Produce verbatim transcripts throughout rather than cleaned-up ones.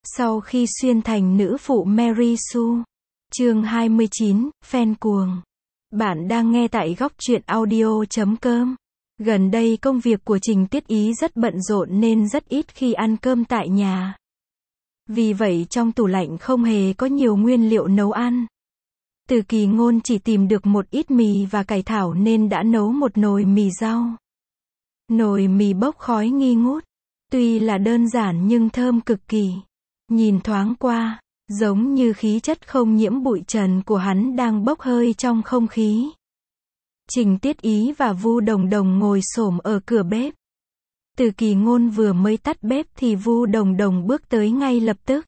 Sau khi xuyên thành nữ phụ Mary Sue. Chương hai mươi chín, fan cuồng. Bạn đang nghe tại góc truyện audio chấm com. Gần đây công việc của Trình Tiết Ý rất bận rộn nên rất ít khi ăn cơm tại nhà. Vì vậy trong tủ lạnh không hề có nhiều nguyên liệu nấu ăn. Từ Kỳ Ngôn chỉ tìm được một ít mì và cải thảo nên đã nấu một nồi mì rau. Nồi mì bốc khói nghi ngút. Tuy là đơn giản nhưng thơm cực kỳ. Nhìn thoáng qua, giống như khí chất không nhiễm bụi trần của hắn đang bốc hơi trong không khí. Trình Tiết Ý và Vu Đồng Đồng ngồi xổm ở cửa bếp. Từ Kỳ Ngôn vừa mới tắt bếp thì Vu Đồng Đồng bước tới ngay lập tức.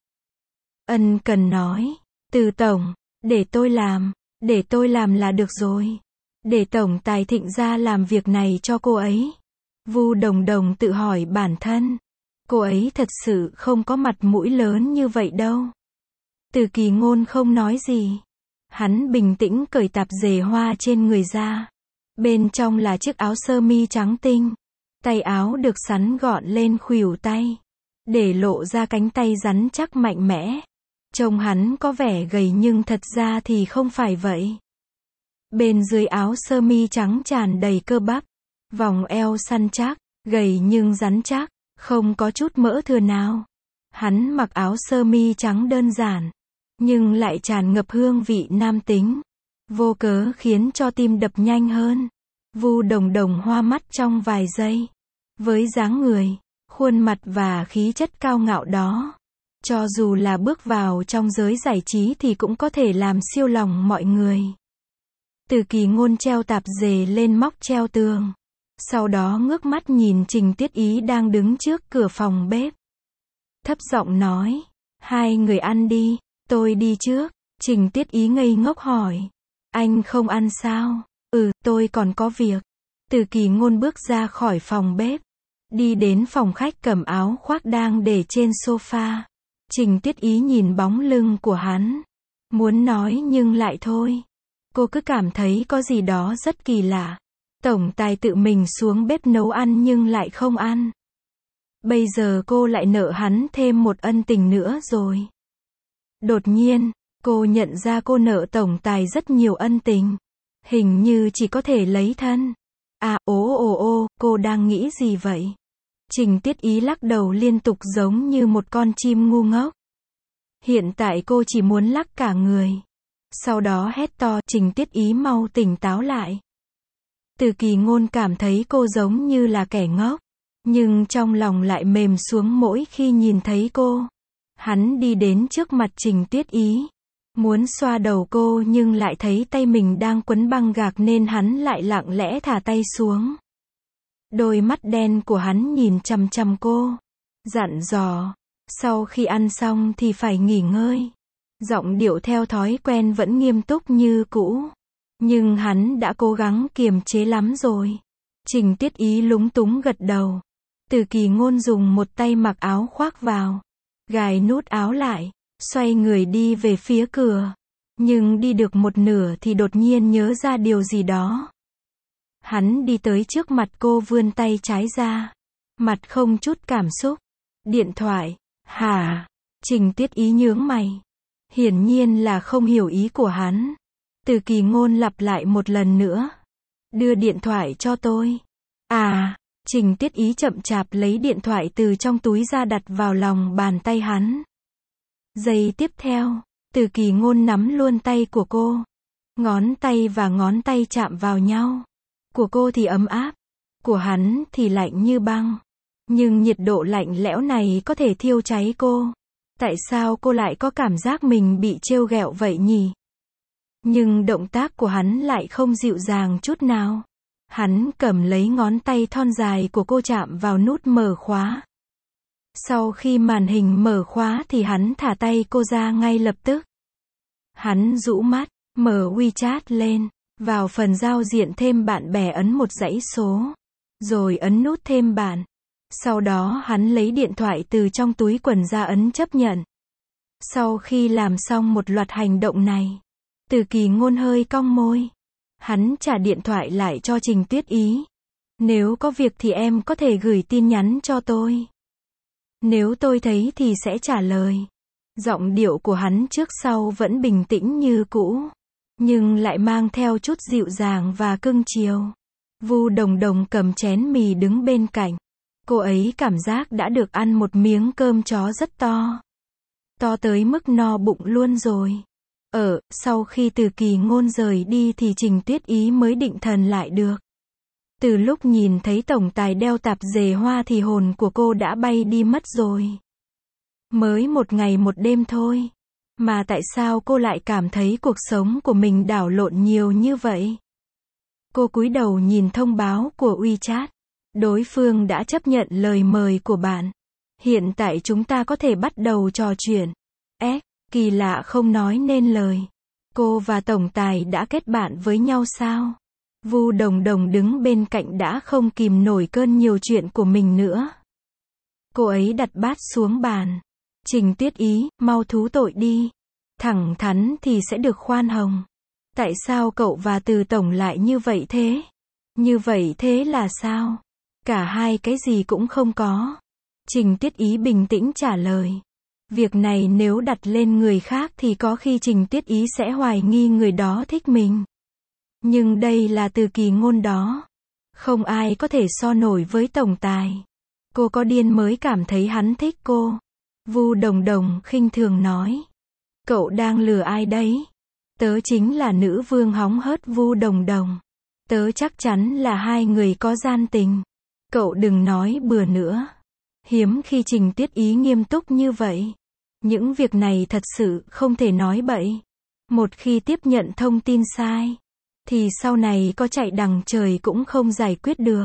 Ân cần nói, Từ tổng, để tôi làm, để tôi làm là được rồi. Để tổng tài Thịnh ra làm việc này cho cô ấy. Vu Đồng Đồng tự hỏi bản thân. Cô ấy thật sự không có mặt mũi lớn như vậy đâu. Từ Kỳ Ngôn không nói gì. Hắn bình tĩnh cởi tạp dề hoa trên người ra. Bên trong là chiếc áo sơ mi trắng tinh. Tay áo được sắn gọn lên khuỷu tay. Để lộ ra cánh tay rắn chắc mạnh mẽ. Trông hắn có vẻ gầy nhưng thật ra thì không phải vậy. Bên dưới áo sơ mi trắng tràn đầy cơ bắp. Vòng eo săn chắc, gầy nhưng rắn chắc. Không có chút mỡ thừa nào. Hắn mặc áo sơ mi trắng đơn giản, nhưng lại tràn ngập hương vị nam tính. Vô cớ khiến cho tim đập nhanh hơn. Vu Đồng Đồng hoa mắt trong vài giây. Với dáng người, khuôn mặt và khí chất cao ngạo đó, cho dù là bước vào trong giới giải trí thì cũng có thể làm siêu lòng mọi người. Từ Kỳ Ngôn treo tạp dề lên móc treo tường. Sau đó ngước mắt nhìn Trình Tiết Ý đang đứng trước cửa phòng bếp. Thấp giọng nói, hai người ăn đi, tôi đi trước. Trình Tiết Ý ngây ngốc hỏi, anh không ăn sao? Ừ, tôi còn có việc. Từ Kỳ Ngôn bước ra khỏi phòng bếp, đi đến phòng khách cầm áo khoác đang để trên sofa. Trình Tiết Ý nhìn bóng lưng của hắn, muốn nói nhưng lại thôi. Cô cứ cảm thấy có gì đó rất kỳ lạ. Tổng tài tự mình xuống bếp nấu ăn nhưng lại không ăn. Bây giờ cô lại nợ hắn thêm một ân tình nữa rồi. Đột nhiên, cô nhận ra cô nợ tổng tài rất nhiều ân tình. Hình như chỉ có thể lấy thân. À, ố ồ ô, cô đang nghĩ gì vậy? Trình Tiết Ý lắc đầu liên tục giống như một con chim ngu ngốc. Hiện tại cô chỉ muốn lắc cả người. Sau đó hét to, Trình Tiết Ý mau tỉnh táo lại. Từ Kỳ Ngôn cảm thấy cô giống như là kẻ ngốc, nhưng trong lòng lại mềm xuống mỗi khi nhìn thấy cô. Hắn đi đến trước mặt Trình Tiết Ý, muốn xoa đầu cô nhưng lại thấy tay mình đang quấn băng gạc nên hắn lại lặng lẽ thả tay xuống. Đôi mắt đen của hắn nhìn chằm chằm cô, dặn dò, sau khi ăn xong thì phải nghỉ ngơi. Giọng điệu theo thói quen vẫn nghiêm túc như cũ. Nhưng hắn đã cố gắng kiềm chế lắm rồi. Trình Tiết Ý lúng túng gật đầu. Từ Kỳ Ngôn dùng một tay mặc áo khoác vào, gài nút áo lại, xoay người đi về phía cửa. Nhưng đi được một nửa thì đột nhiên nhớ ra điều gì đó. Hắn đi tới trước mặt cô vươn tay trái ra. Mặt không chút cảm xúc. Điện thoại. Hả? Trình Tiết Ý nhướng mày. Hiển nhiên là không hiểu ý của hắn. Từ Kỳ Ngôn lặp lại một lần nữa. Đưa điện thoại cho tôi. À, Trình Tiết Ý chậm chạp lấy điện thoại từ trong túi ra đặt vào lòng bàn tay hắn. Giây tiếp theo, Từ Kỳ Ngôn nắm luôn tay của cô. Ngón tay và ngón tay chạm vào nhau. Của cô thì ấm áp, của hắn thì lạnh như băng. Nhưng nhiệt độ lạnh lẽo này có thể thiêu cháy cô. Tại sao cô lại có cảm giác mình bị trêu ghẹo vậy nhỉ? Nhưng động tác của hắn lại không dịu dàng chút nào. Hắn cầm lấy ngón tay thon dài của cô chạm vào nút mở khóa. Sau khi màn hình mở khóa thì hắn thả tay cô ra ngay lập tức. Hắn rũ mắt, mở WeChat lên, vào phần giao diện thêm bạn bè ấn một dãy số. Rồi ấn nút thêm bạn. Sau đó hắn lấy điện thoại từ trong túi quần ra ấn chấp nhận. Sau khi làm xong một loạt hành động này, Từ Kỳ Ngôn hơi cong môi. Hắn trả điện thoại lại cho Trình Tiết Ý. Nếu có việc thì em có thể gửi tin nhắn cho tôi. Nếu tôi thấy thì sẽ trả lời. Giọng điệu của hắn trước sau vẫn bình tĩnh như cũ, nhưng lại mang theo chút dịu dàng và cưng chiều. Vu Đồng Đồng cầm chén mì đứng bên cạnh. Cô ấy cảm giác đã được ăn một miếng cơm chó rất to. To tới mức no bụng luôn rồi. Ở, sau khi Từ Kỳ Ngôn rời đi thì Trình Tuyết Ý mới định thần lại được. Từ lúc nhìn thấy tổng tài đeo tạp dề hoa thì hồn của cô đã bay đi mất rồi. Mới một ngày một đêm thôi. Mà tại sao cô lại cảm thấy cuộc sống của mình đảo lộn nhiều như vậy? Cô cúi đầu nhìn thông báo của WeChat. Đối phương đã chấp nhận lời mời của bạn. Hiện tại chúng ta có thể bắt đầu trò chuyện. Ế, kỳ lạ không nói nên lời. Cô và tổng tài đã kết bạn với nhau sao? Vu Đồng Đồng đứng bên cạnh đã không kìm nổi cơn nhiều chuyện của mình nữa. Cô ấy đặt bát xuống bàn. Trình Tuyết Ý, mau thú tội đi. Thẳng thắn thì sẽ được khoan hồng. Tại sao cậu và Từ tổng lại như vậy thế? Như vậy thế là sao? Cả hai cái gì cũng không có. Trình Tuyết Ý bình tĩnh trả lời. Việc này nếu đặt lên người khác thì có khi Trình Tuyết Ý sẽ hoài nghi người đó thích mình. Nhưng đây là Từ Kỳ Ngôn đó. Không ai có thể so nổi với tổng tài. Cô có điên mới cảm thấy hắn thích cô. Vu Đồng Đồng khinh thường nói. Cậu đang lừa ai đấy? Tớ chính là nữ vương hóng hớt Vu Đồng Đồng. Tớ chắc chắn là hai người có gian tình. Cậu đừng nói bừa nữa. Hiếm khi Trình Tuyết Ý nghiêm túc như vậy. Những việc này thật sự không thể nói bậy. Một khi tiếp nhận thông tin sai, thì sau này có chạy đằng trời cũng không giải quyết được.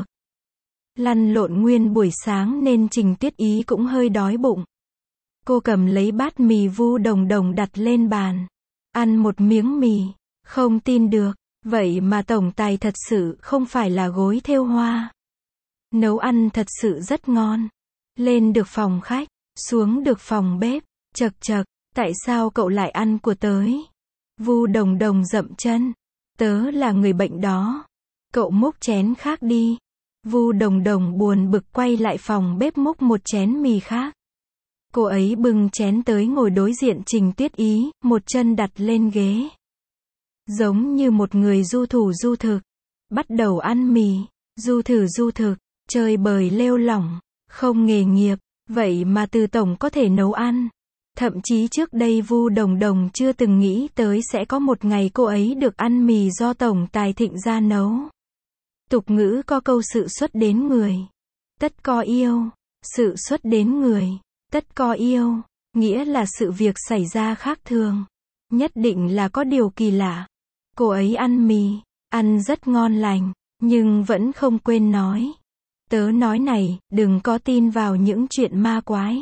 Lăn lộn nguyên buổi sáng nên Trình Tuyết Ý cũng hơi đói bụng. Cô cầm lấy bát mì Vu Đồng Đồng đặt lên bàn. Ăn một miếng mì. Không tin được. Vậy mà tổng tài thật sự không phải là gối thêu hoa. Nấu ăn thật sự rất ngon. Lên được phòng khách, xuống được phòng bếp. Chật chật, tại sao cậu lại ăn của tới? Vu Đồng Đồng dậm chân. Tớ là người bệnh đó. Cậu múc chén khác đi. Vu Đồng Đồng buồn bực quay lại phòng bếp múc một chén mì khác. Cô ấy bưng chén tới ngồi đối diện Trình Tuyết Ý, một chân đặt lên ghế. Giống như một người du thủ du thực. Bắt đầu ăn mì, du thử du thực, chơi bời lêu lỏng, không nghề nghiệp. Vậy mà Từ tổng có thể nấu ăn. Thậm chí trước đây Vu Đồng Đồng chưa từng nghĩ tới sẽ có một ngày cô ấy được ăn mì do tổng tài Thịnh gia nấu. Tục ngữ có câu sự xuất đến người, tất có yêu. Sự xuất đến người, tất có yêu, nghĩa là sự việc xảy ra khác thường. Nhất định là có điều kỳ lạ. Cô ấy ăn mì, ăn rất ngon lành, nhưng vẫn không quên nói. Tớ nói này, đừng có tin vào những chuyện ma quái.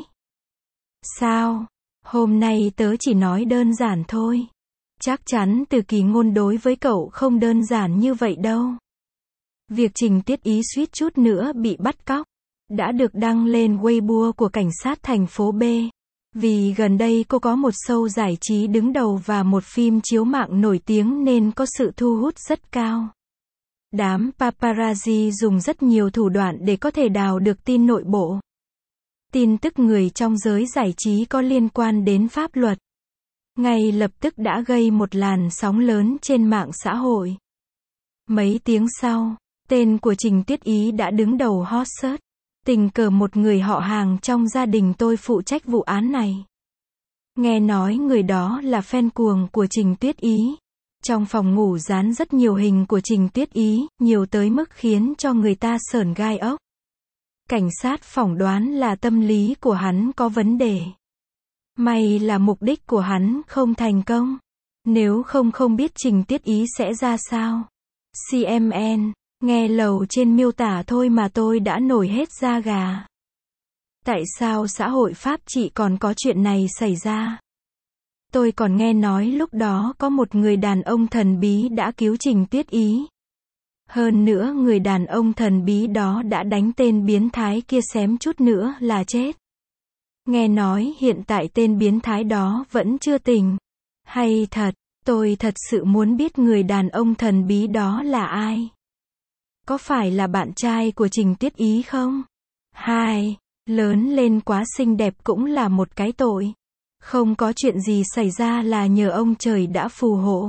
Sao? Hôm nay tớ chỉ nói đơn giản thôi. Chắc chắn Từ Kỳ Ngôn đối với cậu không đơn giản như vậy đâu. Việc Trình Tuyết Ý suýt chút nữa bị bắt cóc đã được đăng lên Weibo của cảnh sát thành phố B. Vì gần đây cô có một show giải trí đứng đầu và một phim chiếu mạng nổi tiếng nên có sự thu hút rất cao. Đám paparazzi dùng rất nhiều thủ đoạn để có thể đào được tin nội bộ. Tin tức người trong giới giải trí có liên quan đến pháp luật. Ngay lập tức đã gây một làn sóng lớn trên mạng xã hội. Mấy tiếng sau, tên của Trình Tuyết Ý đã đứng đầu hot search. Tình cờ một người họ hàng trong gia đình tôi phụ trách vụ án này. Nghe nói người đó là fan cuồng của Trình Tuyết Ý. Trong phòng ngủ dán rất nhiều hình của Trình Tuyết Ý, nhiều tới mức khiến cho người ta sởn gai ốc. Cảnh sát phỏng đoán là tâm lý của hắn có vấn đề. May là mục đích của hắn không thành công. Nếu không không biết Trình Tuyết Ý sẽ ra sao. xê en en, nghe lầu trên miêu tả thôi mà tôi đã nổi hết da gà. Tại sao xã hội Pháp chỉ còn có chuyện này xảy ra? Tôi còn nghe nói lúc đó có một người đàn ông thần bí đã cứu Trình Tuyết Ý. Hơn nữa người đàn ông thần bí đó đã đánh tên biến thái kia xém chút nữa là chết. Nghe nói hiện tại tên biến thái đó vẫn chưa tỉnh. Hay thật, tôi thật sự muốn biết người đàn ông thần bí đó là ai. Có phải là bạn trai của Trình Tuyết Ý không? Hai, Lớn lên quá xinh đẹp cũng là một cái tội. Không có chuyện gì xảy ra là nhờ ông trời đã phù hộ.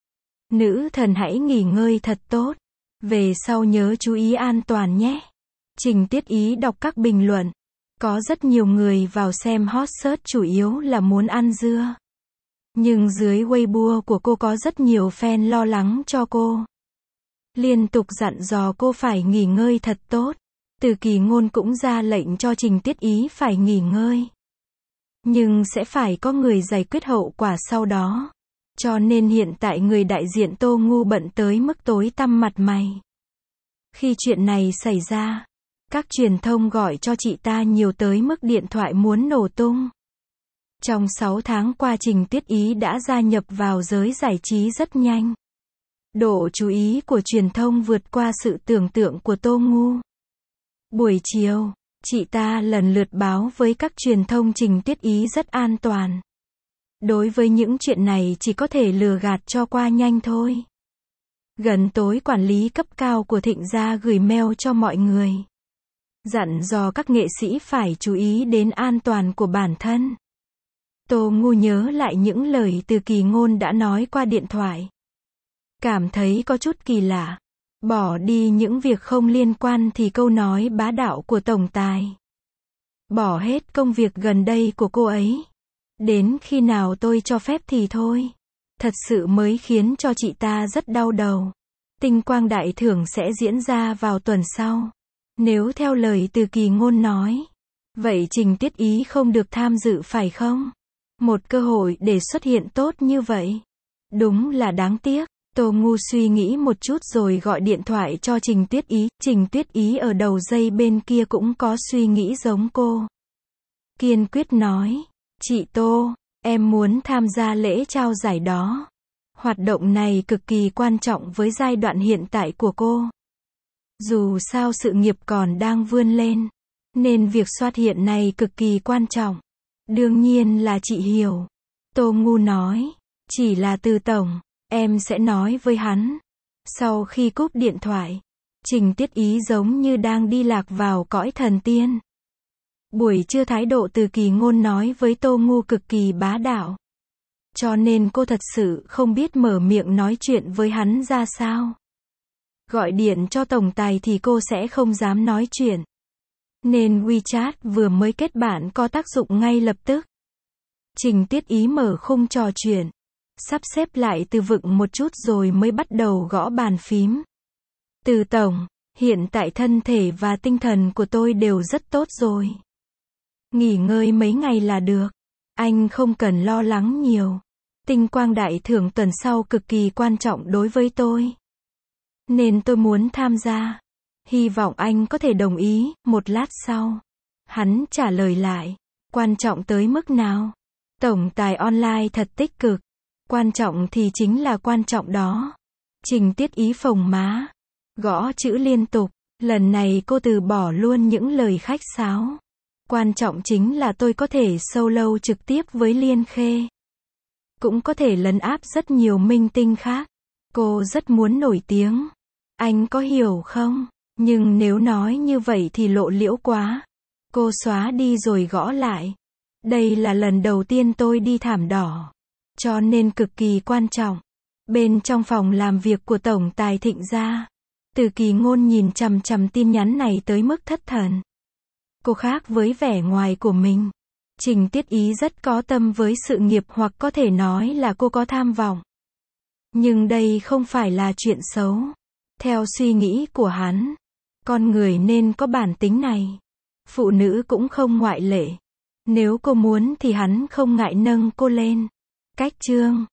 Nữ thần hãy nghỉ ngơi thật tốt. Về sau nhớ chú ý an toàn nhé. Trình Tiết Ý đọc các bình luận. Có rất nhiều người vào xem hot search chủ yếu là muốn ăn dưa. Nhưng dưới Weibo của cô có rất nhiều fan lo lắng cho cô. Liên tục dặn dò cô phải nghỉ ngơi thật tốt. Từ Kỳ Ngôn cũng ra lệnh cho Trình Tiết Ý phải nghỉ ngơi. Nhưng sẽ phải có người giải quyết hậu quả sau đó. Cho nên hiện tại người đại diện Tô Ngu bận tới mức tối tăm mặt mày. Khi chuyện này xảy ra, các truyền thông gọi cho chị ta nhiều tới mức điện thoại muốn nổ tung. Trong sáu tháng qua Trình Tiết Ý đã gia nhập vào giới giải trí rất nhanh. Độ chú ý của truyền thông vượt qua sự tưởng tượng của Tô Ngu. Buổi chiều, chị ta lần lượt báo với các truyền thông Trình Tiết Ý rất an toàn. Đối với những chuyện này chỉ có thể lừa gạt cho qua nhanh thôi. Gần tối quản lý cấp cao của Thịnh gia gửi mail cho mọi người. Dặn dò các nghệ sĩ phải chú ý đến an toàn của bản thân. Tô Ngu nhớ lại những lời từ Kỳ Ngôn đã nói qua điện thoại. Cảm thấy có chút kỳ lạ. Bỏ đi những việc không liên quan thì câu nói bá đạo của tổng tài. Bỏ hết công việc gần đây của cô ấy. Đến khi nào tôi cho phép thì thôi. Thật sự mới khiến cho chị ta rất đau đầu. Tinh quang đại thưởng sẽ diễn ra vào tuần sau. Nếu theo lời từ Kỳ Ngôn nói. Vậy Trình Tiết Ý không được tham dự phải không? Một cơ hội để xuất hiện tốt như vậy. Đúng là đáng tiếc. Tô Ngu suy nghĩ một chút rồi gọi điện thoại cho Trình Tiết Ý. Trình Tiết Ý ở đầu dây bên kia cũng có suy nghĩ giống cô. Kiên quyết nói. Chị Tô, em muốn tham gia lễ trao giải đó. Hoạt động này cực kỳ quan trọng với giai đoạn hiện tại của cô. Dù sao sự nghiệp còn đang vươn lên. Nên việc xuất hiện này cực kỳ quan trọng. Đương nhiên là chị hiểu. Tô Ngu nói. Chỉ là Từ tổng. Em sẽ nói với hắn. Sau khi cúp điện thoại, Trình Tiết Ý giống như đang đi lạc vào cõi thần tiên. Buổi trưa thái độ từ Kỳ Ngôn nói với Tô Ngu cực kỳ bá đạo. Cho nên cô thật sự không biết mở miệng nói chuyện với hắn ra sao. Gọi điện cho tổng tài thì cô sẽ không dám nói chuyện. Nên WeChat vừa mới kết bạn có tác dụng ngay lập tức. Trình Tiết Ý mở khung trò chuyện. Sắp xếp lại từ vựng một chút rồi mới bắt đầu gõ bàn phím. Từ tổng, hiện tại thân thể và tinh thần của tôi đều rất tốt rồi. Nghỉ ngơi mấy ngày là được. Anh không cần lo lắng nhiều. Tinh quang đại thưởng tuần sau cực kỳ quan trọng đối với tôi. Nên tôi muốn tham gia. Hy vọng anh có thể đồng ý. Một lát sau, hắn trả lời lại. Quan trọng tới mức nào? Tổng tài online thật tích cực. Quan trọng thì chính là quan trọng đó. Trình Tiết Ý phồng má. Gõ chữ liên tục. Lần này cô từ bỏ luôn những lời khách sáo. Quan trọng chính là tôi có thể solo trực tiếp với Liên Khê. Cũng có thể lấn áp rất nhiều minh tinh khác. Cô rất muốn nổi tiếng. Anh có hiểu không? Nhưng nếu nói như vậy thì lộ liễu quá. Cô xóa đi rồi gõ lại. Đây là lần đầu tiên tôi đi thảm đỏ. Cho nên cực kỳ quan trọng. Bên trong phòng làm việc của tổng tài Thịnh gia, Từ Kỳ Ngôn nhìn chằm chằm tin nhắn này tới mức thất thần. Cô khác với vẻ ngoài của mình. Trình Tiết Ý rất có tâm với sự nghiệp hoặc có thể nói là cô có tham vọng. Nhưng đây không phải là chuyện xấu. Theo suy nghĩ của hắn, con người nên có bản tính này. Phụ nữ cũng không ngoại lệ. Nếu cô muốn thì hắn không ngại nâng cô lên. Cách chương